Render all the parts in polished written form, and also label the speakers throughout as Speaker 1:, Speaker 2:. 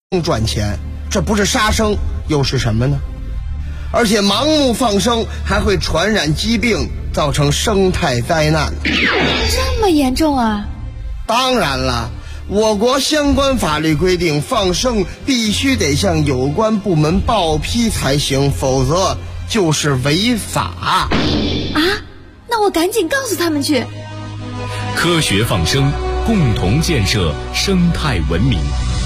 Speaker 1: 赚钱，这不是杀生又是什么呢？而且盲目放生还会传染疾病，造成生态灾难。
Speaker 2: 这么严重啊？
Speaker 1: 当然了，我国相关法律规定，放生必须得向有关部门报批才行，否则就是违法。
Speaker 2: 啊？那我赶紧告诉他们去。
Speaker 3: 科学放生，共同建设生态文明。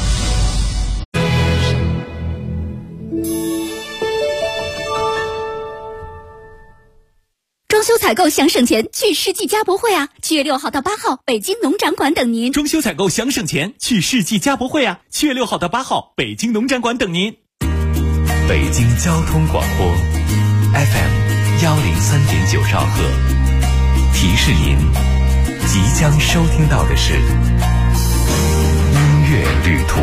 Speaker 4: 装修采购想省钱，去世纪家博会啊！7月6号到8号，北京农展馆等您。
Speaker 5: 装修采购想省钱，去世纪家博会啊！7月6号到8号，北京农展馆等您。
Speaker 3: 北京交通广播 FM 103.9兆赫，提示您即将收听到的是音乐旅途。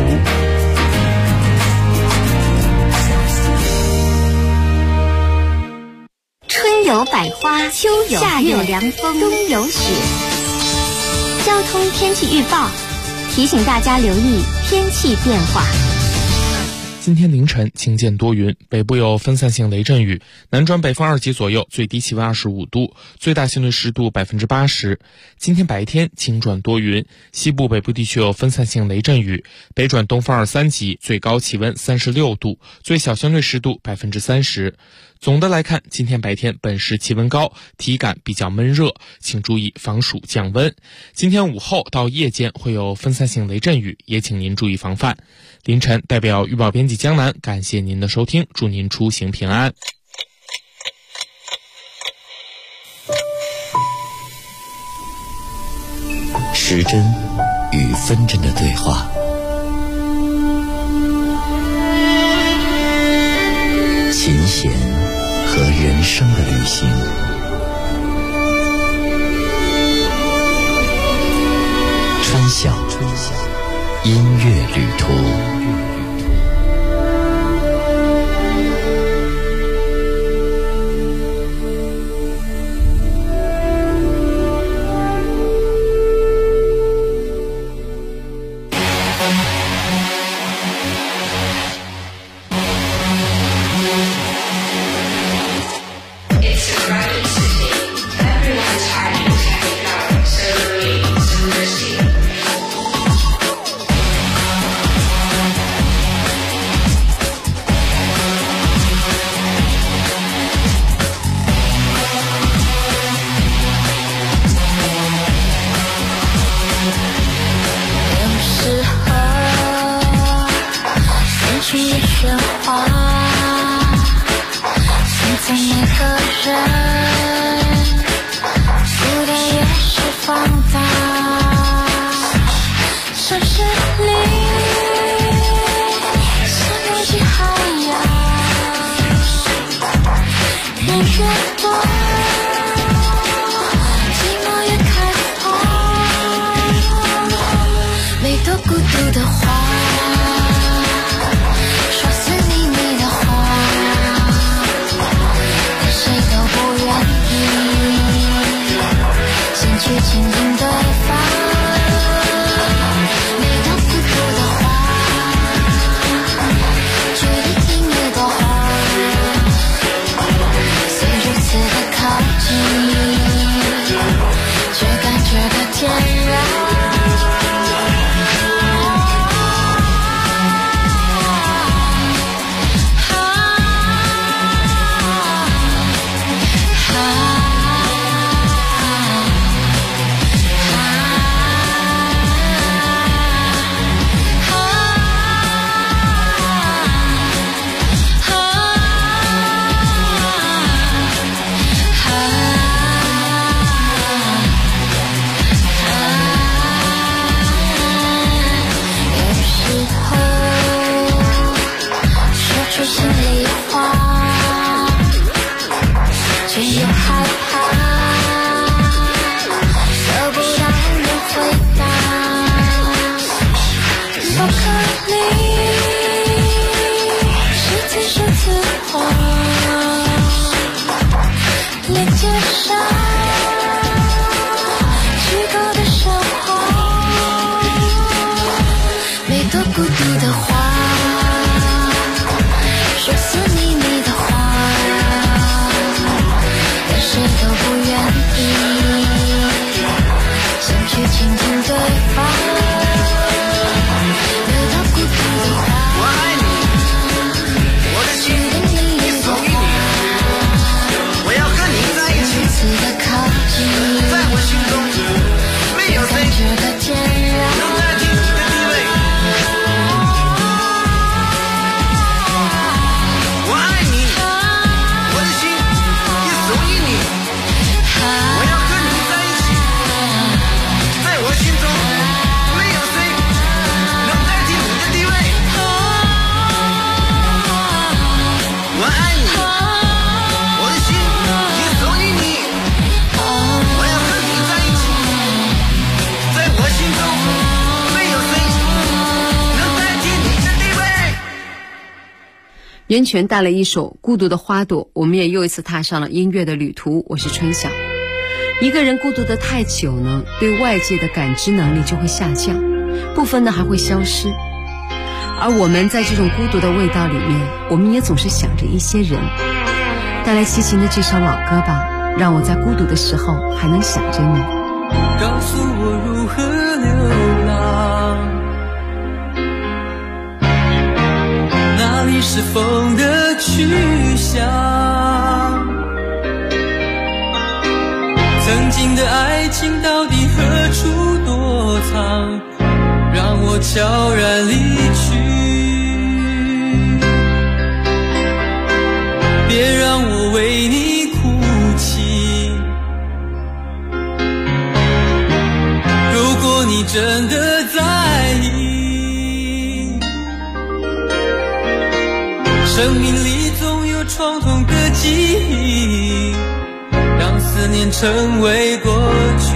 Speaker 6: 春有百花，秋有夏有凉风，冬有雪。交通天气预报提醒大家留意天气变化。
Speaker 7: 今天凌晨晴间多云，北部有分散性雷阵雨，南转北风2级左右，最低气温25度，最大相对湿度80%。今天白天晴转多云，西部北部地区有分散性雷阵雨，北转东风2、3级，最高气温36度，最小相对湿度30%。总的来看，今天白天本市气温高，体感比较闷热，请注意防暑降温。今天午后到夜间会有分散性雷阵雨，也请您注意防范。凌晨代表预报编辑江南，感谢您的收听，祝您出行平安。
Speaker 8: 时针与分针的对话，琴弦和人生的旅行，春晓音乐旅途。
Speaker 9: 说死你的话，谁都不袁泉带了一首《孤独的花朵》，我们也又一次踏上了音乐的旅途。我是春晓。一个人孤独的太久呢，对外界的感知能力就会下降，部分呢还会消失。而我们在这种孤独的味道里面，我们也总是想着一些人。带来齐秦的这首老歌吧，让我在孤独的时候还能想着你。
Speaker 10: 告诉我如何流浪，哪里是风的去向，曾经的爱情到底何处躲藏，让我悄然离去，别让我为你哭泣。如果你真的在意，生命里总有创痛的记忆，让思念成为过去。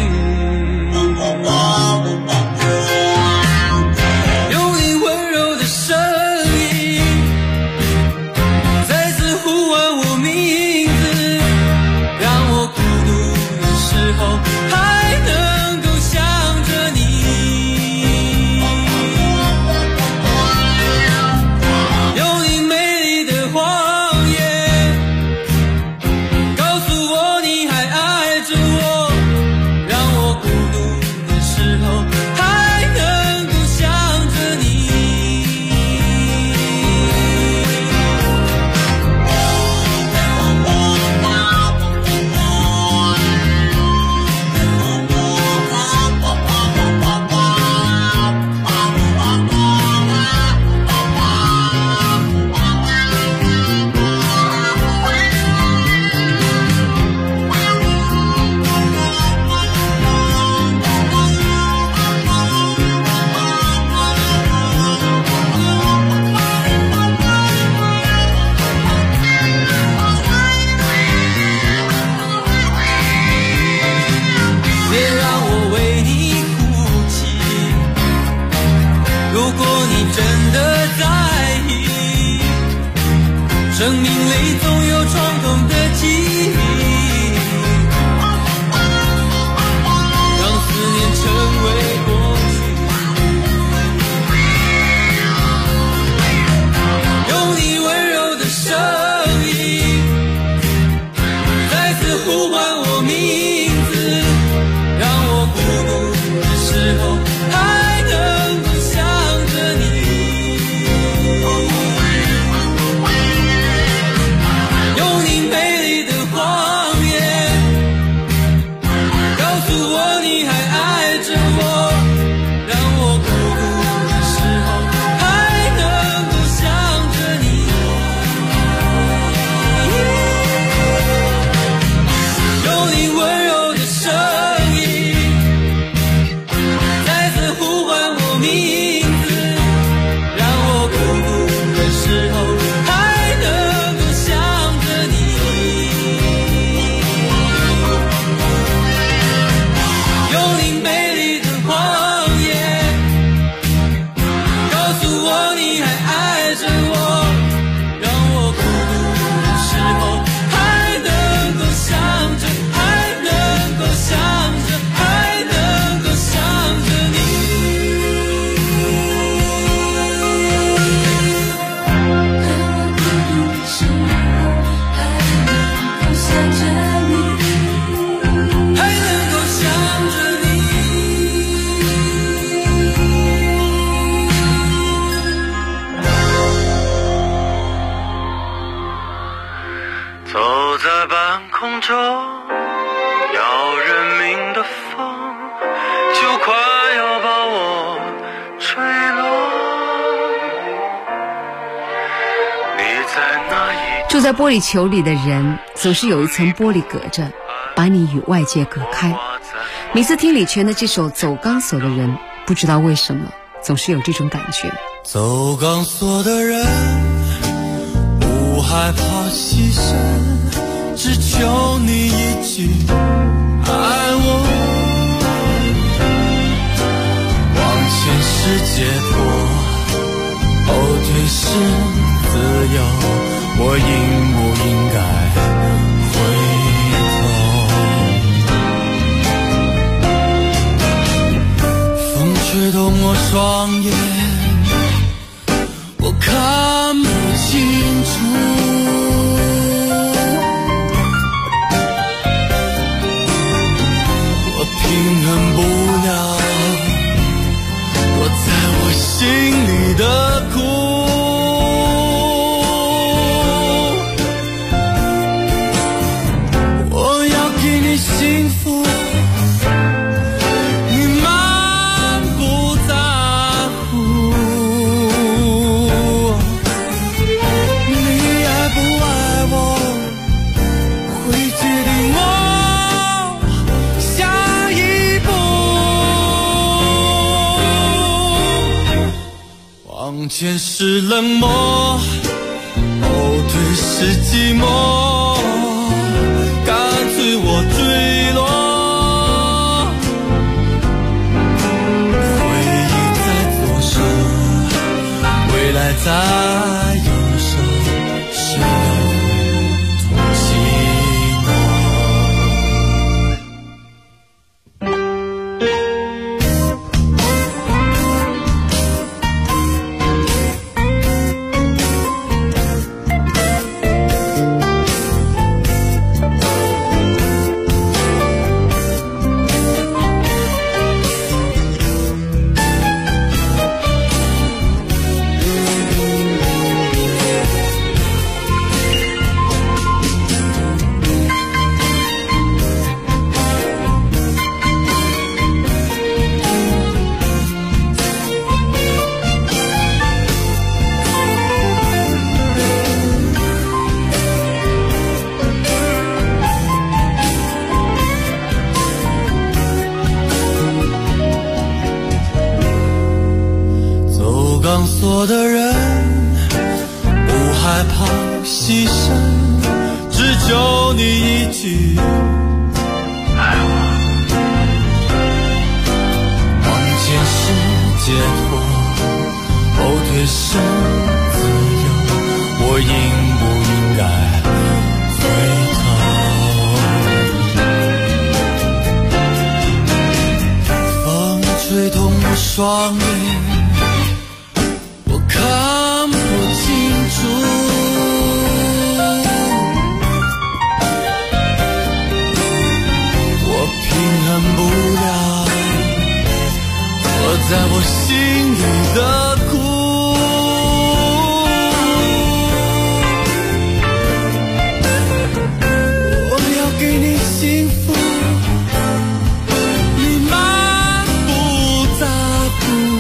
Speaker 10: 用你温柔的声音再次呼唤我名字，让我孤独的时候还能够想着你。用你美丽的谎言告诉我你还爱着我，让我孤独的时候还能够想着你。别让我为你哭泣，如果你真的在意，生命里总有创痛的记忆，让思念成为过去。用你温柔的声音再次呼唤我名字，让我孤独的时候还能够想着你。用你美丽的谎言告诉我你还爱着我，让我孤独的时候还能够想着你。用你温柔的声音再次呼唤我名字，让我孤独的时候还能够想着你。用你美丽的谎言告诉我你还爱着我，让我孤独的时候还能够想着，还能够想着，还能够想着你。还能够想着你。
Speaker 11: 走在半空中，要人命的风就快要把我吹落。你在那一
Speaker 9: 住在玻璃球里的人，总是有一层玻璃隔着，把你与外界隔开。每次听李泉的这首《走钢索的人》，不知道为什么总是有这种感觉。
Speaker 10: 走钢索的人不害怕牺牲，只求你一句爱我。往前是解脱，后退是自由，我应不应该回头？风吹动我双眼，我看不清楚。平衡不了躲在我心里的苦，我要给你幸福，你满不在乎，你爱不爱我会决定我往前是冷漠，后退是寂寞，干脆我坠落。回忆在左手，未来在右手，谁又同寂寞？钢索的人不害怕牺牲，只求你一句爱我。往前是解脱，后退是自由，我应不应该回头？风吹痛我双眼，看不清楚，我平衡不了躲在我心里的苦，我要给你幸福，你满不在乎。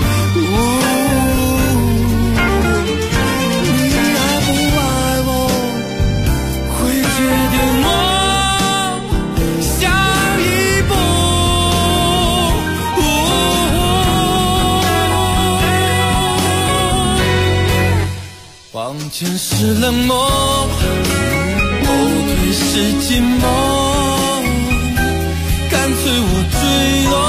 Speaker 10: 往前是冷漠，后退是寂寞，干脆我坠落。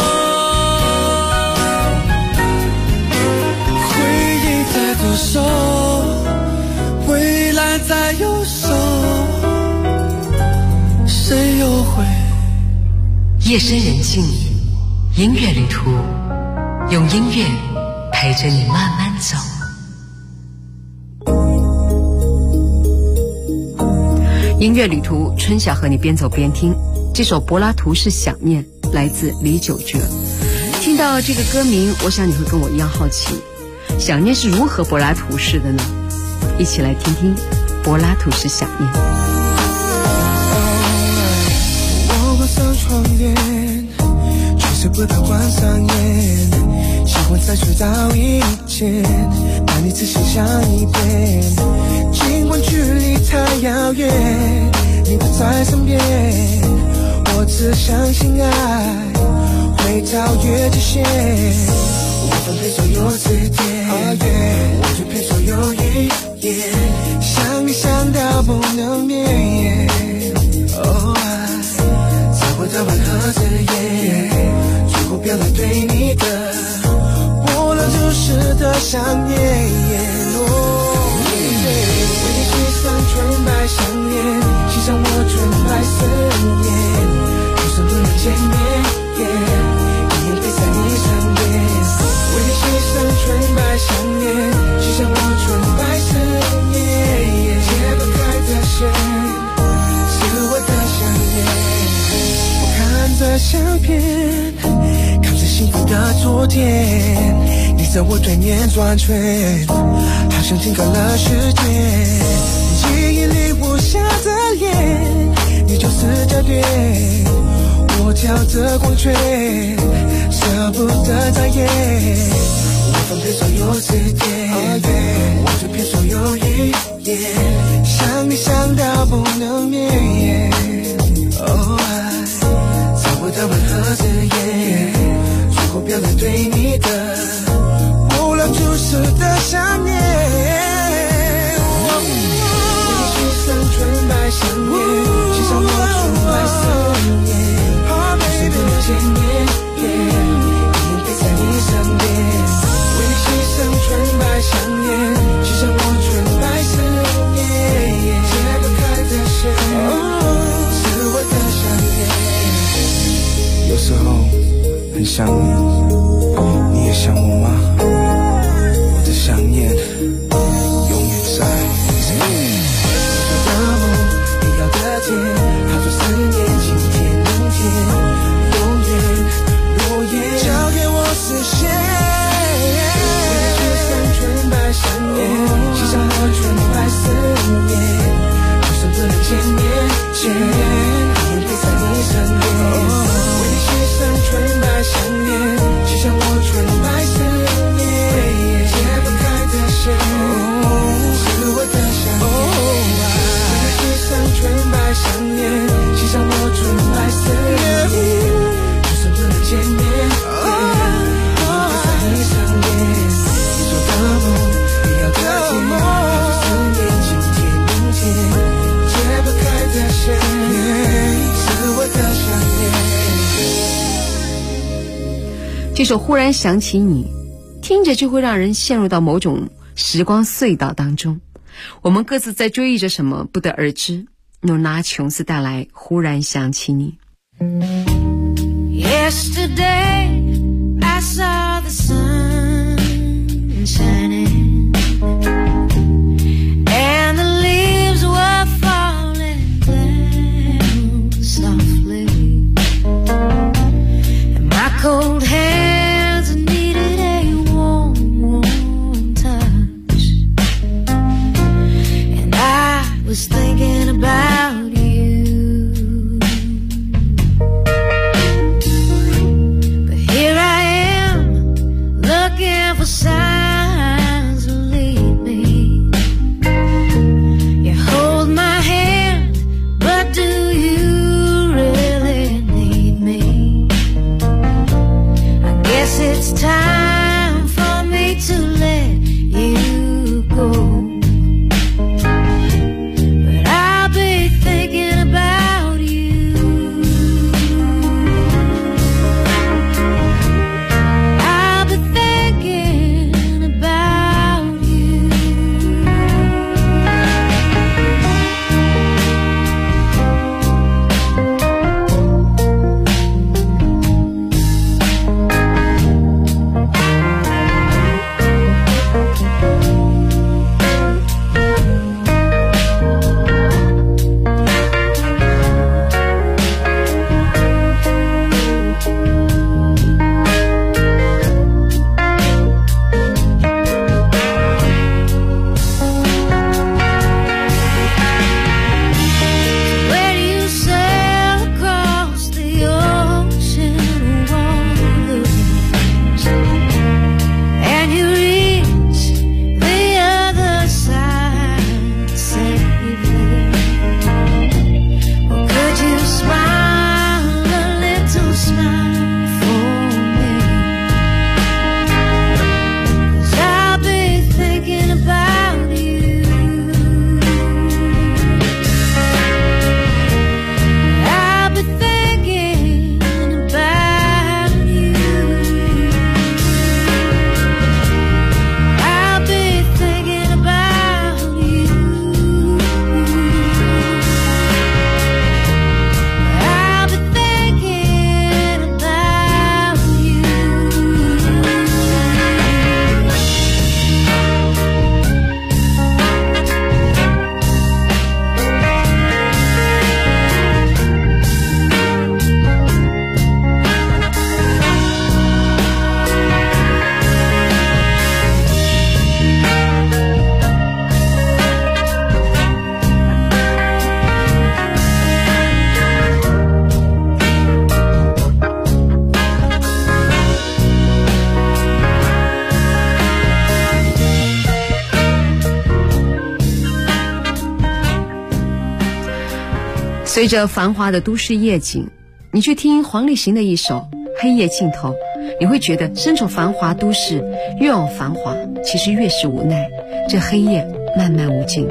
Speaker 10: 回忆在左手，未来在右手，谁又会？
Speaker 9: 夜深人静，音乐旅途，用音乐陪着你慢慢走。音乐旅途，春晓和你边走边听。这首柏拉图式想念来自李玖哲。听到这个歌名，我想你会跟我一样好奇，想念是如何柏拉图式的呢？一起来听听柏拉图式想念。
Speaker 12: 我关上窗帘，却是不怕关上眼，喜欢在睡着以前把你仔细想一遍，尽管距离太遥远，你不在身边，我只相信爱会超越极限，无法配所有字典，我却配所有语言，想你想到不能眠，爱找不到任何字眼，最后表达对你的波澜就是的想念， 在我对面转圈，好像停格了时间。记忆里我下的脸，你就是焦点，我跳着光圈，舍不得再演。我分配所有时间，我这片所有语言，想你想到不能眠。哦，爱找不到任何字眼，最后表达对你的无了注视的想念。我去上纯白想念，欣赏我纯白思念，就是不能见面，一定陪在你身边。为你牺牲纯白想念，欣赏我纯白思念，解不开的线，是我的想念。有时候很想你，你也想我吗？我的想念永远在身边。我的梦，你要的甜，好多思念，今天、明天，永远落叶，交给我实现。为你去上纯白想念，欣赏我纯白思念，就算不能见面，一定陪在你身边。为你去上纯白想念，欣赏我纯白思念，解不开的线，是我的想念。为你去上纯白想念，欣赏我纯白思念，就算不能见面，一定陪在你身边。你说的梦，你要的甜，好多思念，今天、明天，解不开的线，是我的想念。
Speaker 9: 这首忽然想起你，听着就会让人陷入到某种时光隧道当中，我们各自在追忆着什么不得而知。诺拉琼斯带来忽然想起你。
Speaker 10: Yesterday I saw the sun shining and the leaves were falling down softly and my cold hands needed a warm, warm touch and I was thinking about you, but here I am looking for signs to lead me. You hold my hand, but do you really need me? I guess it's time for me to let you go, but I'll be
Speaker 9: 随着繁华的都市夜景，你去听黄立行的一首《黑夜尽头》，你会觉得身处繁华都市，越往繁华，其实越是无奈。这黑夜漫漫无尽头。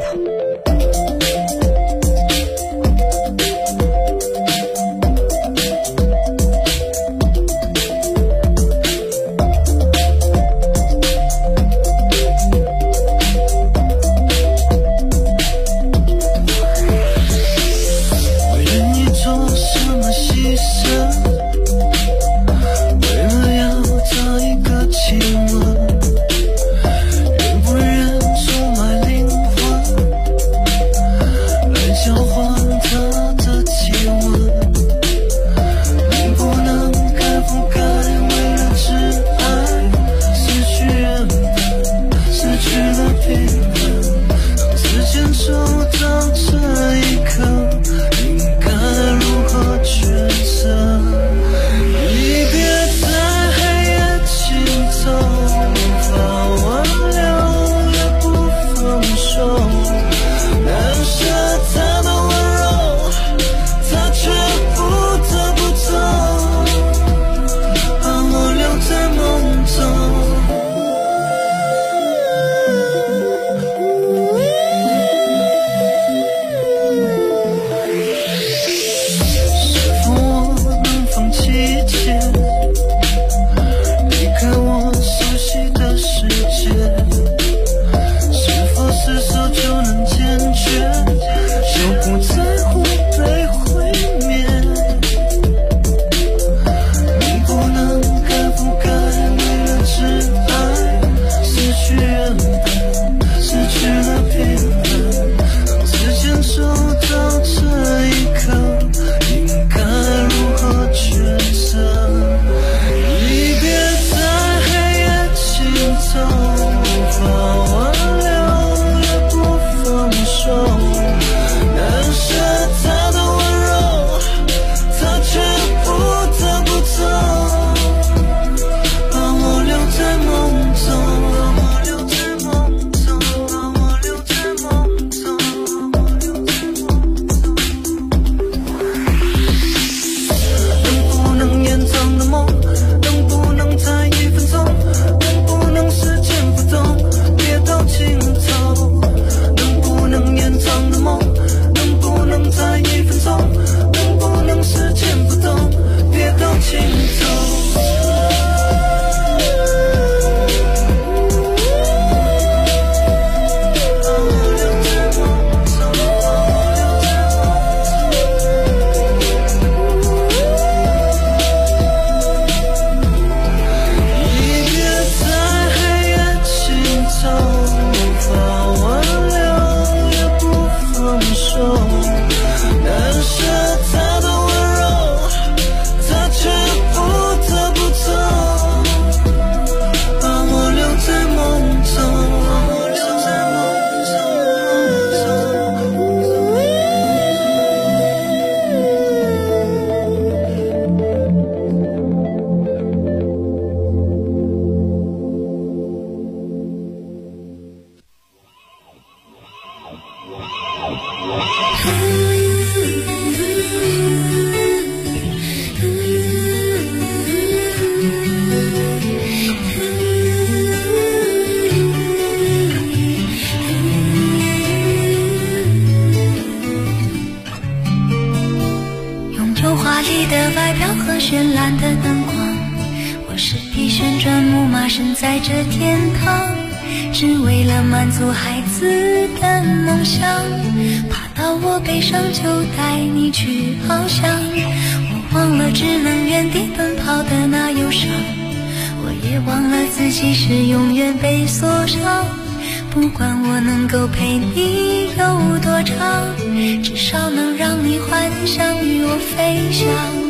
Speaker 13: 绚烂的灯光，我是匹旋转木马，身在这天堂，只为了满足孩子的梦想，爬到我背上就带你去翱翔。我忘了只能原地奔跑的那忧伤，我也忘了自己是永远被锁上。不管我能够陪你有多长，至少能让你幻想与我飞翔。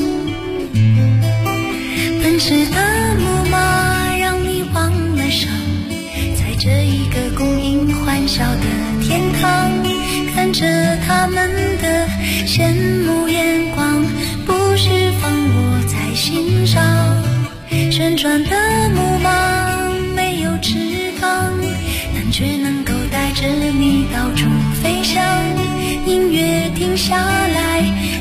Speaker 13: 奔驰的木马让你忘了伤，在这一个供应欢笑的天堂，看着他们的羡慕眼光，不释放我在心上。旋转的木马没有翅膀，但却能够带着你到处飞翔。音乐停下来，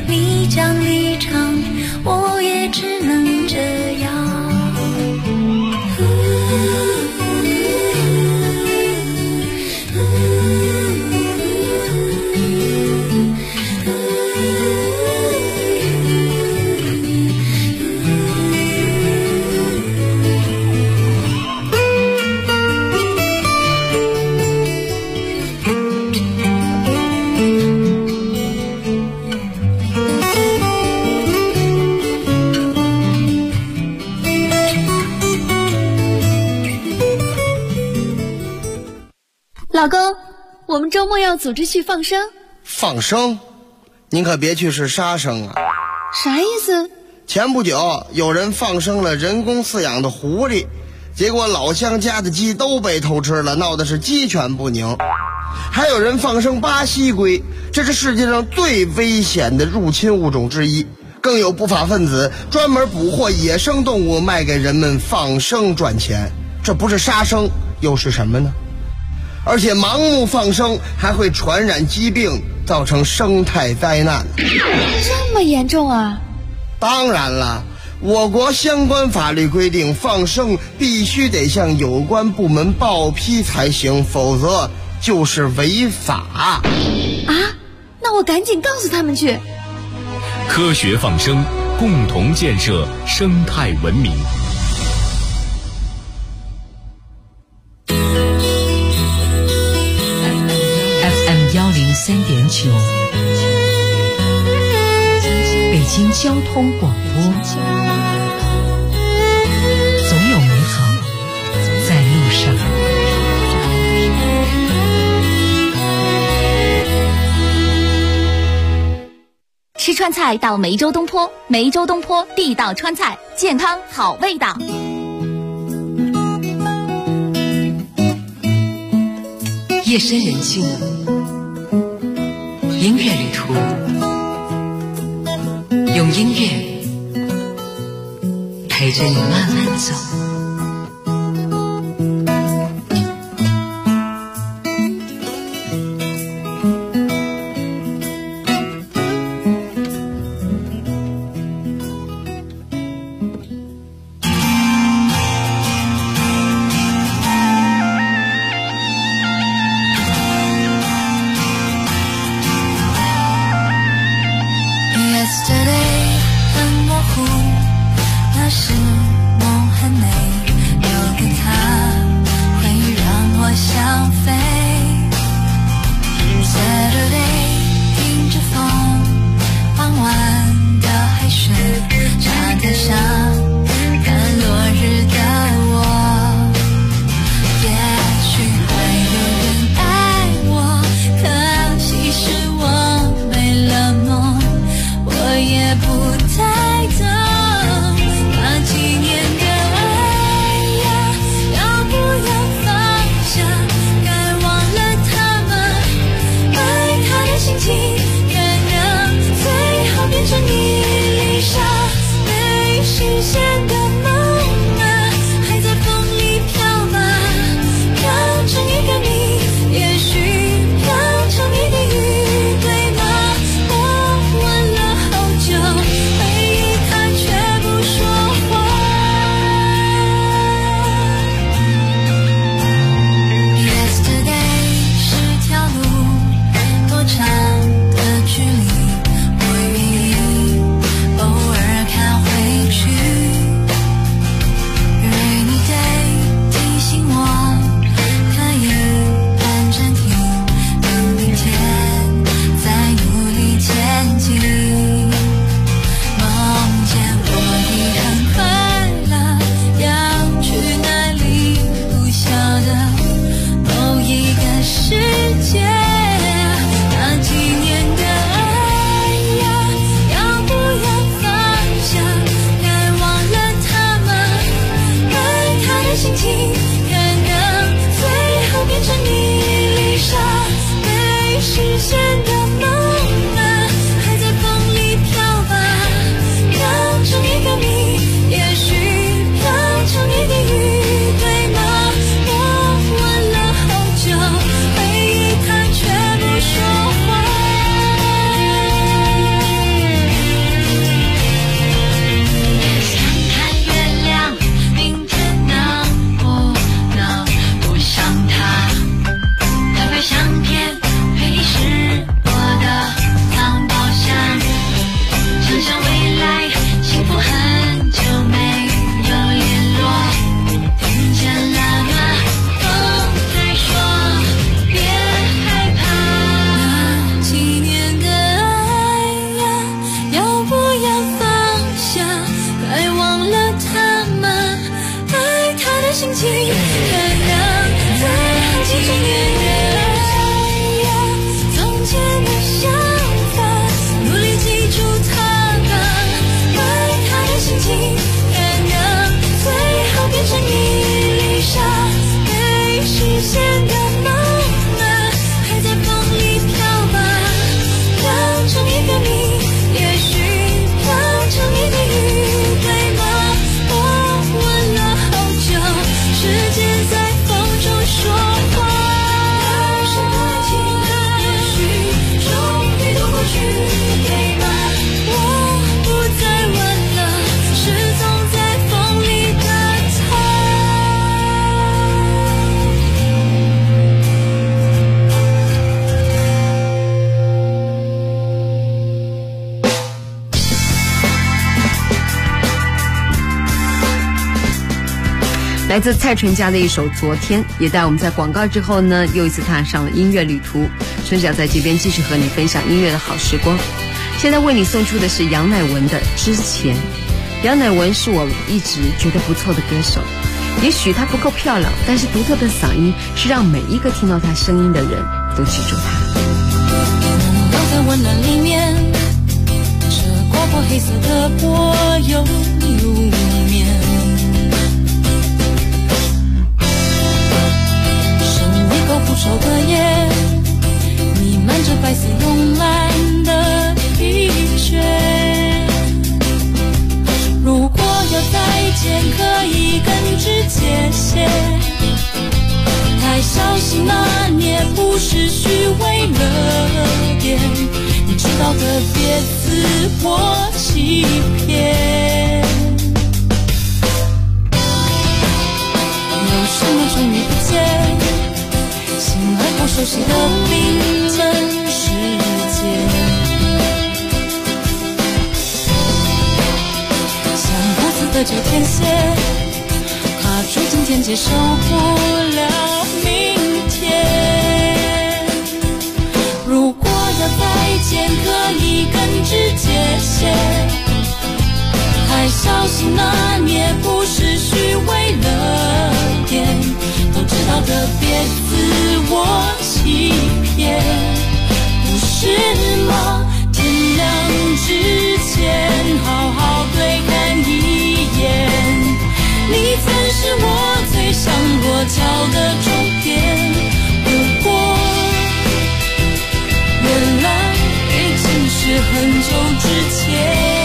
Speaker 2: 老公，我们周末要组织去放生。
Speaker 1: 放生？您可别去是杀生啊！
Speaker 2: 啥意思？
Speaker 1: 前不久有人放生了人工饲养的狐狸，结果老乡家的鸡都被偷吃了，闹的是鸡犬不宁。还有人放生巴西龟，这是世界上最危险的入侵物种之一。更有不法分子专门捕获野生动物卖给人们放生赚钱，这不是杀生又是什么呢？而且盲目放生还会传染疾病，造成生态灾难。
Speaker 2: 这么严重啊？
Speaker 1: 当然了，我国相关法律规定，放生必须得向有关部门报批才行，否则就是违法。
Speaker 2: 啊？那我赶紧告诉他们去。
Speaker 3: 科学放生，共同建设生态文明。
Speaker 14: FM 103.9，北京交通广播，总有美好在路上。
Speaker 4: 吃川菜到梅州东坡，梅州东坡地道川菜，健康好味道。
Speaker 14: 夜深人静，音乐旅途，用音乐陪着你慢慢走。
Speaker 13: 很模糊，那是梦很美。
Speaker 9: 来自蔡淳佳的一首《昨天》，也带我们在广告之后呢，又一次踏上了音乐旅途。春晓在这边继续和你分享音乐的好时光。现在为你送出的是杨乃文的《之前》。杨乃文是我一直觉得不错的歌手，也许她不够漂亮，但是独特的嗓音是让每一个听到她声音的人都记住她。
Speaker 13: 都在温暖里面，这刮破黑色的波又入眠，深一口不抽的烟，弥漫着白色慵懒的疲倦。如果要再见，可以根治界限，太小心拿捏不是虚伪了点，你知道的别自我欺骗。有什么终于不见，心爱过熟悉的冰冷世界，像鸽子的这天线，卡住今天接受不了明天。如果要再见，可以根治界限，太小心拿捏不是虚伪了点，都知道的别自我欺骗，不是吗？天亮之前好好对看一眼，你曾是我最想落脚的终点，不过原来已经是很久之前。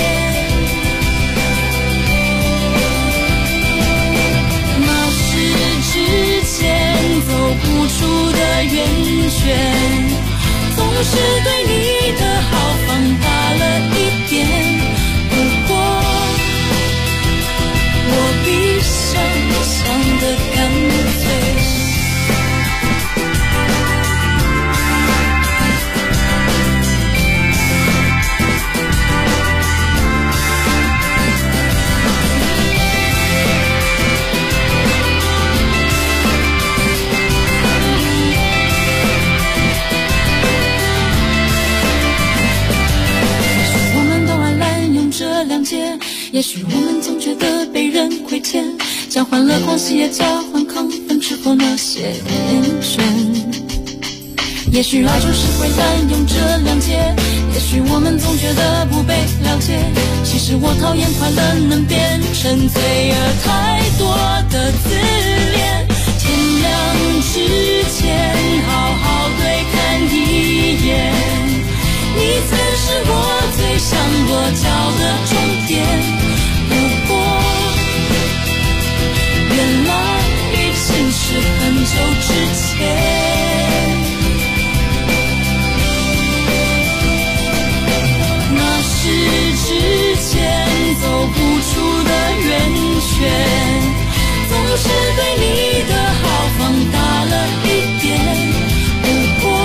Speaker 13: 那是之前走不出的圆圈，总是对你的好放大了一点，不过我比想象的干脆。也许我们总觉得被人亏欠，交换了狂喜也交换亢奋，是否那些天真？也许爱就是会滥用这两节，也许我们总觉得不被了解，其实我讨厌快乐能变成罪恶太多的自恋。天亮之前好好对看一眼，你曾是我最想落脚的终点，不过原来已经是很久之前。那是之前走不出的圆圈，总是对你的好放大了一点，不过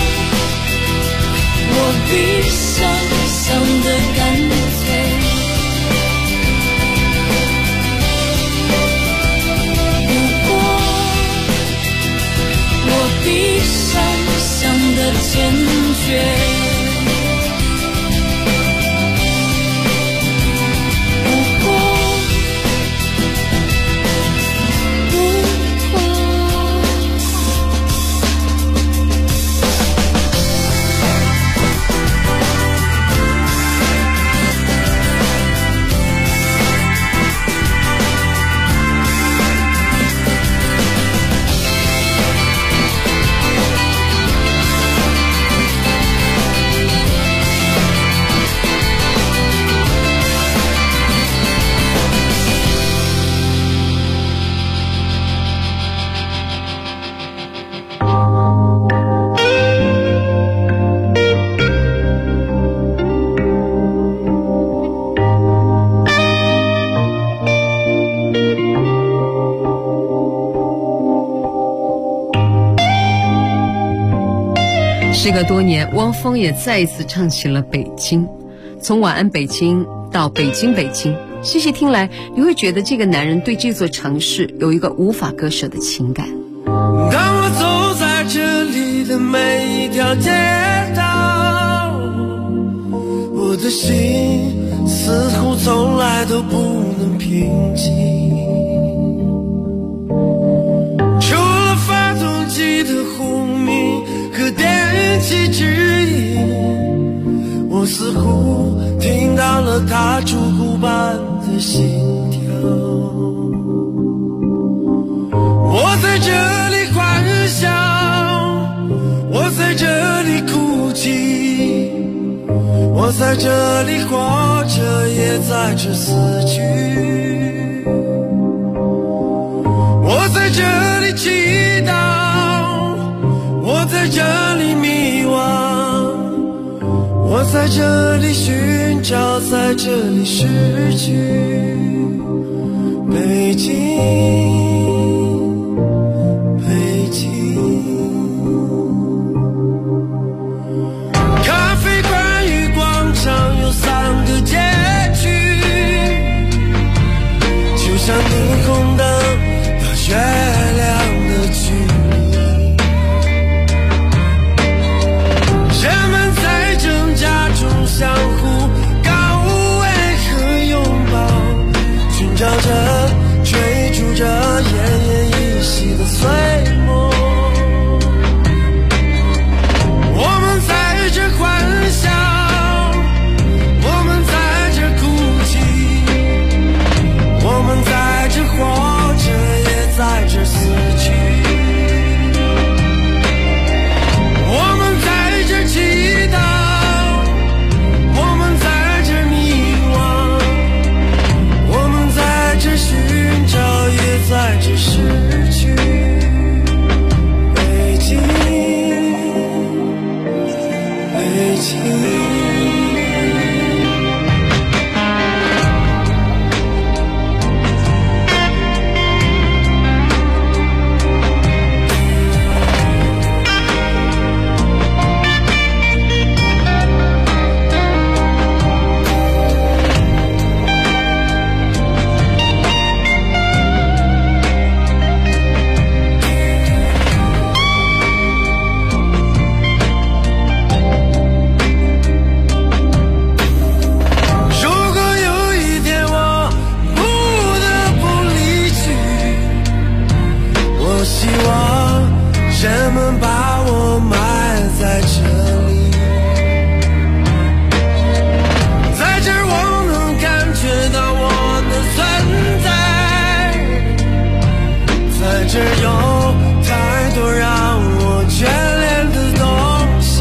Speaker 13: 我比想象的干脆，不过我比想象的坚决。
Speaker 9: 时隔多年，汪峰也再一次唱起了北京。从晚安北京到北京北京， 细细听来，你会觉得这个男人对这座城市有一个无法割舍的情感。
Speaker 10: 当我走在这里的每一条街道，我的心似乎从来都不能平静。除了发动机的轰鸣和电气指引，我似乎听到了他烛骨般的心跳。我在这里欢笑，我在这里哭泣，我在这里活着，也在这死去。我在这里祈祷，我在这里迷惘，我在这里寻找，在这里失去。北京像霓虹灯到月亮的距离，人们在挣扎中相互告慰和拥抱，寻找着追逐着奄奄一息的碎梦。我们在这欢笑，我们在这哭泣，我们在这活着，也在这死去。我们在这祈祷，我们在这迷惘，我们在这寻找，也在这失去。北京，北京。人们把我埋在这里，在这儿我能感觉到我的存在，在这儿有太多让我眷恋的东西。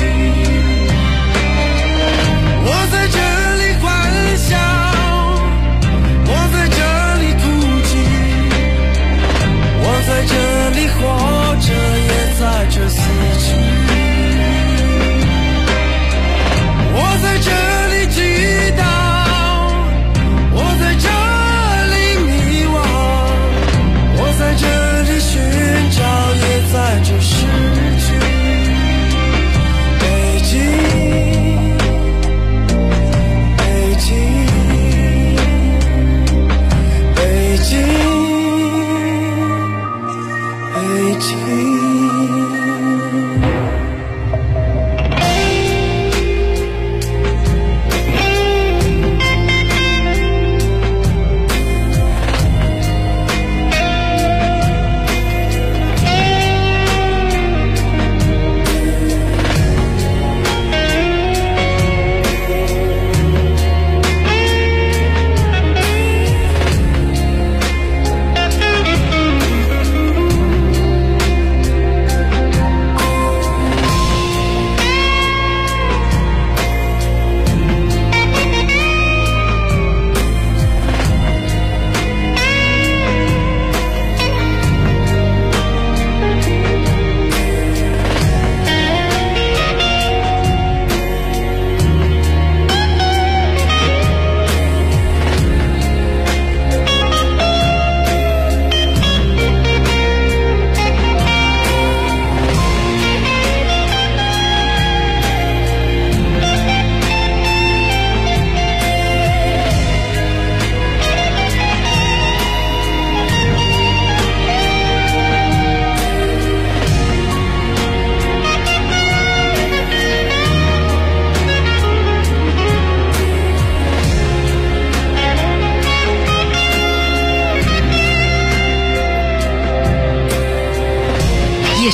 Speaker 10: 我在这里欢笑，我在这里哭泣，我在这里活着，也在这死去。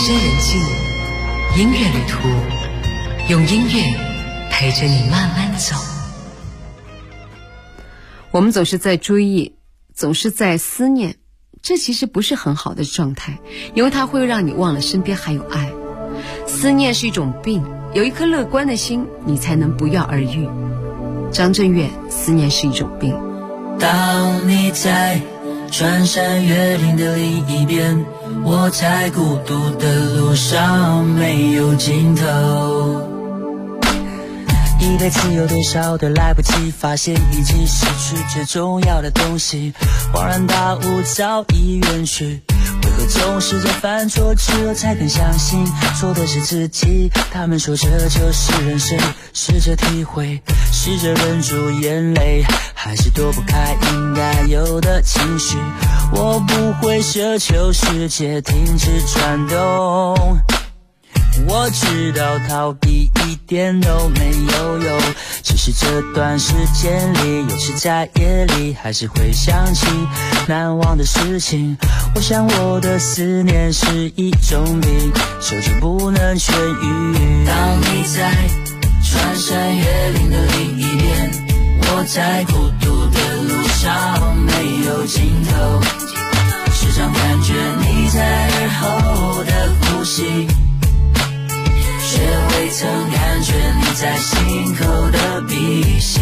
Speaker 14: 深人静，音乐旅途，用音乐陪着你慢慢走。
Speaker 9: 我们总是在追忆，总是在思念，这其实不是很好的状态，因为它会让你忘了身边还有爱。思念是一种病，有一颗乐观的心，你才能不药而愈。张震岳，思念是一种病。
Speaker 10: 当你在穿山越岭的另一边，我在孤独的路上没有尽头。一辈子有多少的来不及发现，已经失去最重要的东西，恍然大悟早已远去。为何总是在犯错之后才肯相信错的是自己？他们说这就是人生，试着体会，试着忍住眼泪，还是躲不开应该有的情绪。我不会奢求世界停止转动，我知道逃避一点都没有用，只是这段时间里，有时在夜里还是会想起难忘的事情。我想我的思念是一种病，久久不能痊愈。当你在穿山越岭的另一边，我在孤独的路上没有尽头，时常感觉你在耳后的呼吸，却未曾感觉你在心口的鼻息。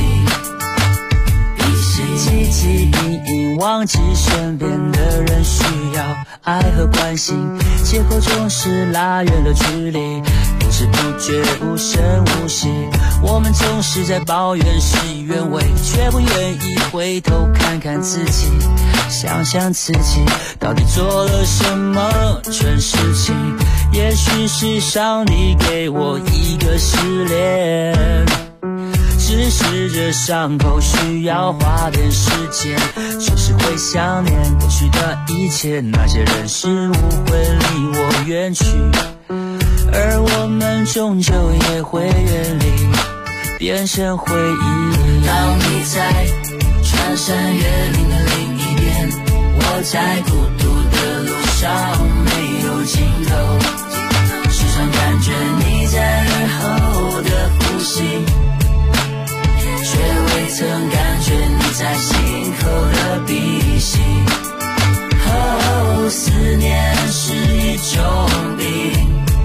Speaker 10: 汲汲营营忘记身边的人需要爱和关心，借口总是拉远了距离，不知不觉无声无息。我们总是在抱怨事与愿违，却不愿意回头看看自己，想想自己到底做了什么蠢事情。也许是上帝给我一个失恋，只是这伤口需要花点时间，确实会想念过去的一切，那些人事物会离我远去，而我们终究也会远离，变成回忆。当你在穿山越岭的另一边，我在孤独的路上没有尽头，时常感觉你在耳后的呼吸，却未曾感觉你在心口的鼻息。哦，思念是一种病，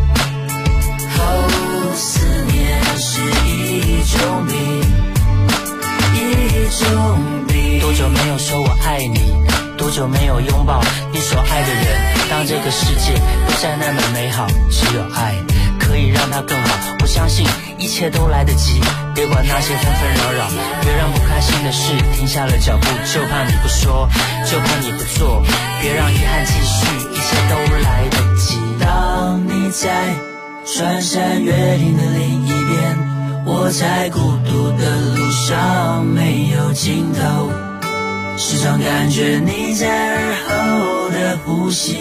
Speaker 10: 哦，思念是一种病，一种病。多久没有说我爱你，多久没有拥抱你所爱的人。当这个世界不再那么美好，只有爱可以让它更好。我相信一切都来得及，别管那些纷纷扰扰，别让不开心的事停下了脚步，就怕你不说，就怕你不做，别让遗憾继续，一切都来得及。当你在穿山越岭的另一边，我在孤独的路上没有尽头，时常感觉你在耳后的呼吸，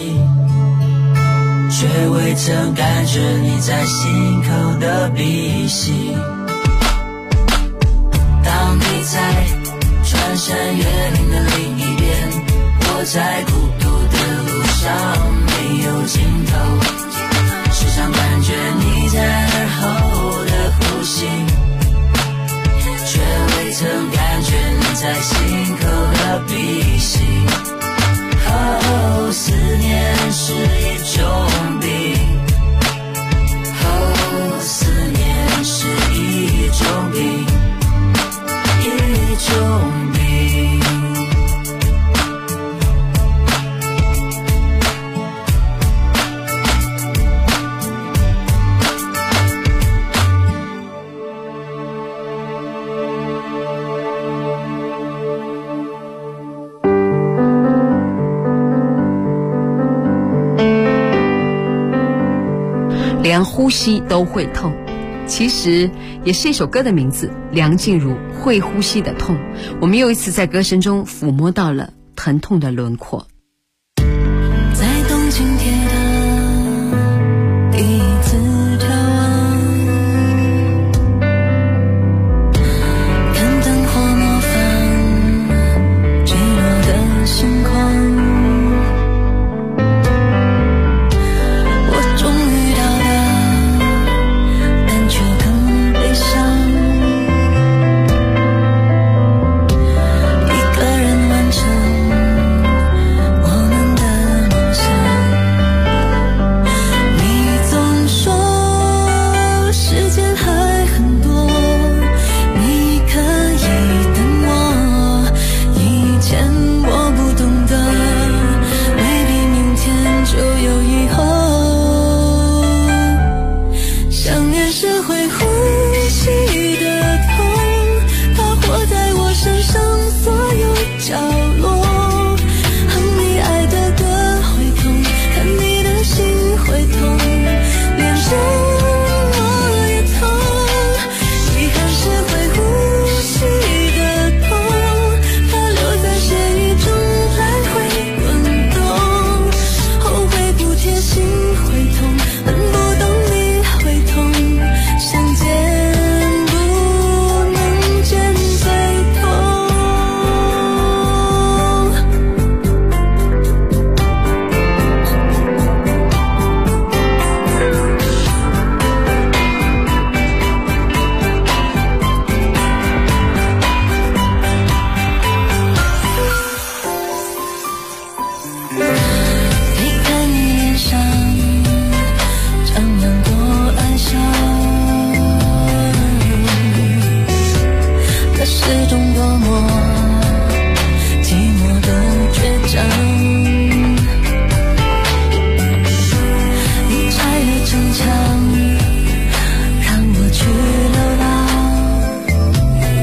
Speaker 10: 却未曾感觉你在心口的鼻息。当你在穿山越岭的另一边，我在孤独的路上没有尽头，时常感觉你在耳后的呼吸，却未曾感觉你在心口的鼻息。哦，思念是一种病，哦，思念是一种病，一种病。
Speaker 9: 连呼吸都会痛，其实也是一首歌的名字，梁静茹会呼吸的痛。我们又一次在歌声中抚摸到了疼痛的轮廓。
Speaker 13: 在东京铁塔第一次眺望，看灯火模仿坠落的星光，我终会呼吸的痛，它活在我身上所有角落，哼你爱的歌会痛，看你的心会痛，连着我也痛。遗憾是会呼吸的痛，它留在血液中来回滚动，后悔不贴心会痛，恨不懂你会痛，想见不能见最痛。你看你脸上沾满过哀伤，可始终多么寂寞的倔强。你拆了城墙，让我去流浪，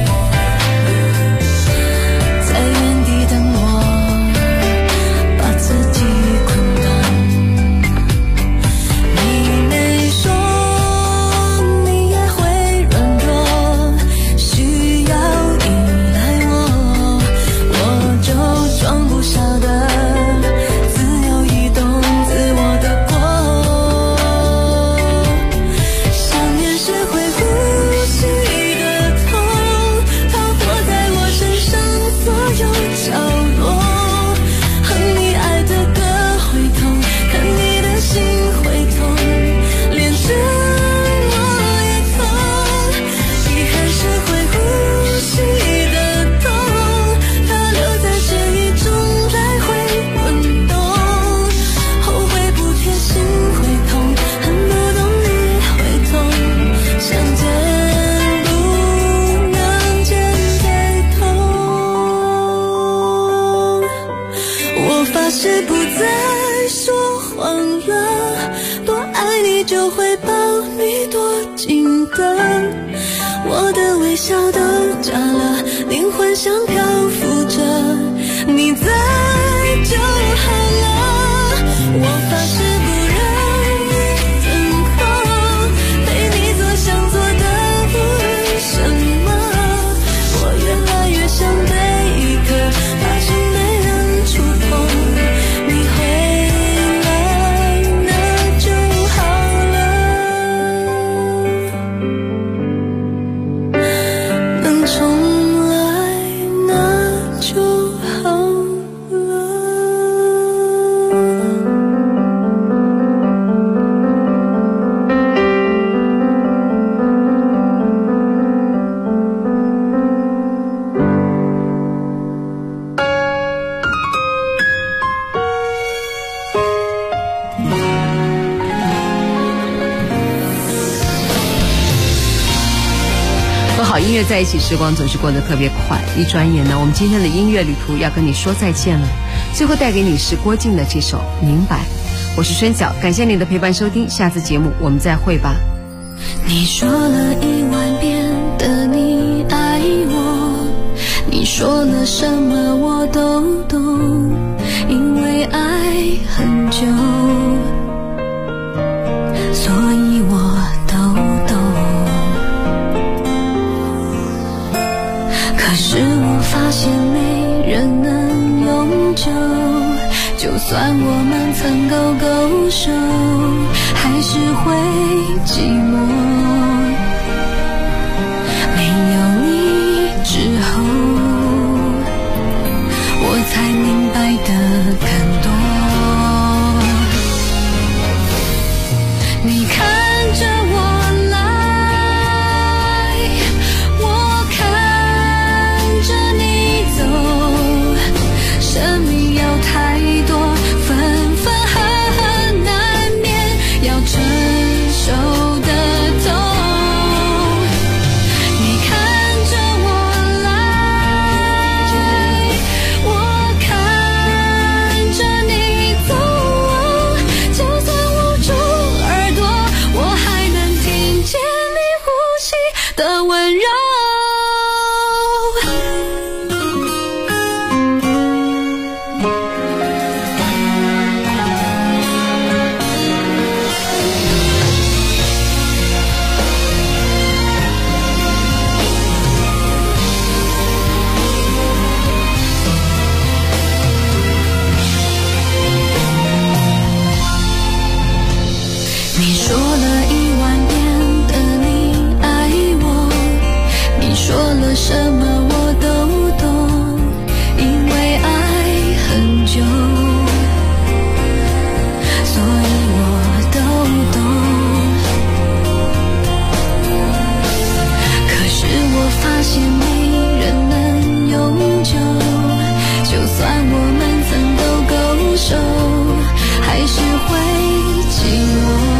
Speaker 13: 在原地等我，把自己捆绑。你没说你也会软弱，需要依赖我，我就装不下的自由移动，自我的过。想念是会呼吸的痛，它活在我身上所有角落，哼你爱的歌会痛，看你的心会痛，连着我也痛。遗憾是会呼吸的痛，它留在血液中来回滚动，后悔不贴心会痛，恨不懂你会痛，想见不能见最痛。我发誓不再说谎了，多爱你就会抱你多紧的，我的微笑都假了，灵魂像漂浮着，你在就好了。我发誓不让你等候，陪你做想做的无论什么，我越来越像贝壳，怕是没人触碰，你回来那就好了，能重来那就好了。
Speaker 9: 和好音乐在一起，时光总是过得特别快，一转眼呢，我们今天的音乐旅途要跟你说再见了。最后带给你是郭靖的这首《明白》。我是春晓，感谢你的陪伴收听，下次节目我们再会吧。
Speaker 13: 你说了10000遍的你爱我，你说了什么我都懂，因为爱很久，所以我都懂。可是我发现没人能永久，就算我们曾勾勾手，还是会寂寞。没有你之后，我才明白的更多。你看着我来，我看着你走，生命有太多分分合合，难免要承受的的温柔。你说了10000遍的你爱我，你说了什么我都懂，因为爱很久，所以我都懂。可是我发现没人能永久，就算我们曾都勾手，还是会寂寞。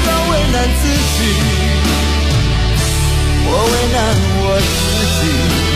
Speaker 12: 我为难我自己。